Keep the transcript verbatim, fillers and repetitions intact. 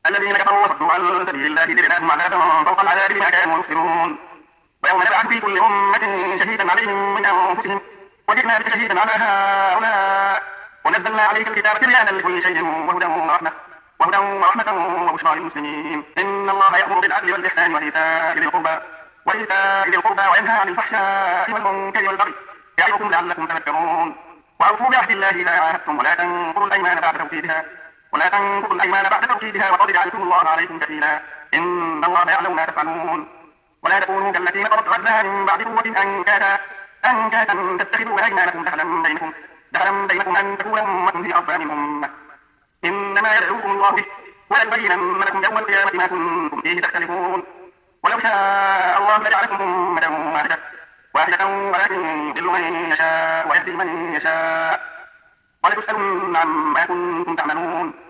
الذين كفروا وصدوا عن سبيل الله زدناهم عذابا فوق العذاب بما كانوا يفسرون. ويوم نبعث في كل أمة شهيدا عليهم من أنفسهم وجئنا بك شهيدا على هؤلاء ونزلنا عليك الكتاب تبيانا لكل شيء وهدى ورحمة وهدى ورحمة وبشرى للمسلمين. إن الله يأمر بالعدل والإحسان وإيتاء ذي القربى وإيتاء ذي القربى وينهى عن الفحشاء والمنكر والبغي يعظكم لعلكم تذكرون. وأوفوا بعهد الله إذا عاهدتم ولا تنقضوا الأيمان بعد توكيدها ولا تنقضوا الأيمان بعد توكيدها وقد جعلتم الله عليكم كفيلا إن الله يعلم ما تفعلون. ولا تكونوا كالتي نقضت غزلها من بعد قوة أنكاثا أنكاثا تتخذون أيمانكم دخلا بينكم دخلا بينكم أن تكون أمة في أرض أمة إنما يدعوكم الله به وليبينن لكم يوم القيامة ما كنتم فيه تختلفون. ولو شاء الله لجعلكم أمة واحدة واحدة ولكن يضل من يشاء ويهدي من يشاء ولتسألن عما كنتم تعملون.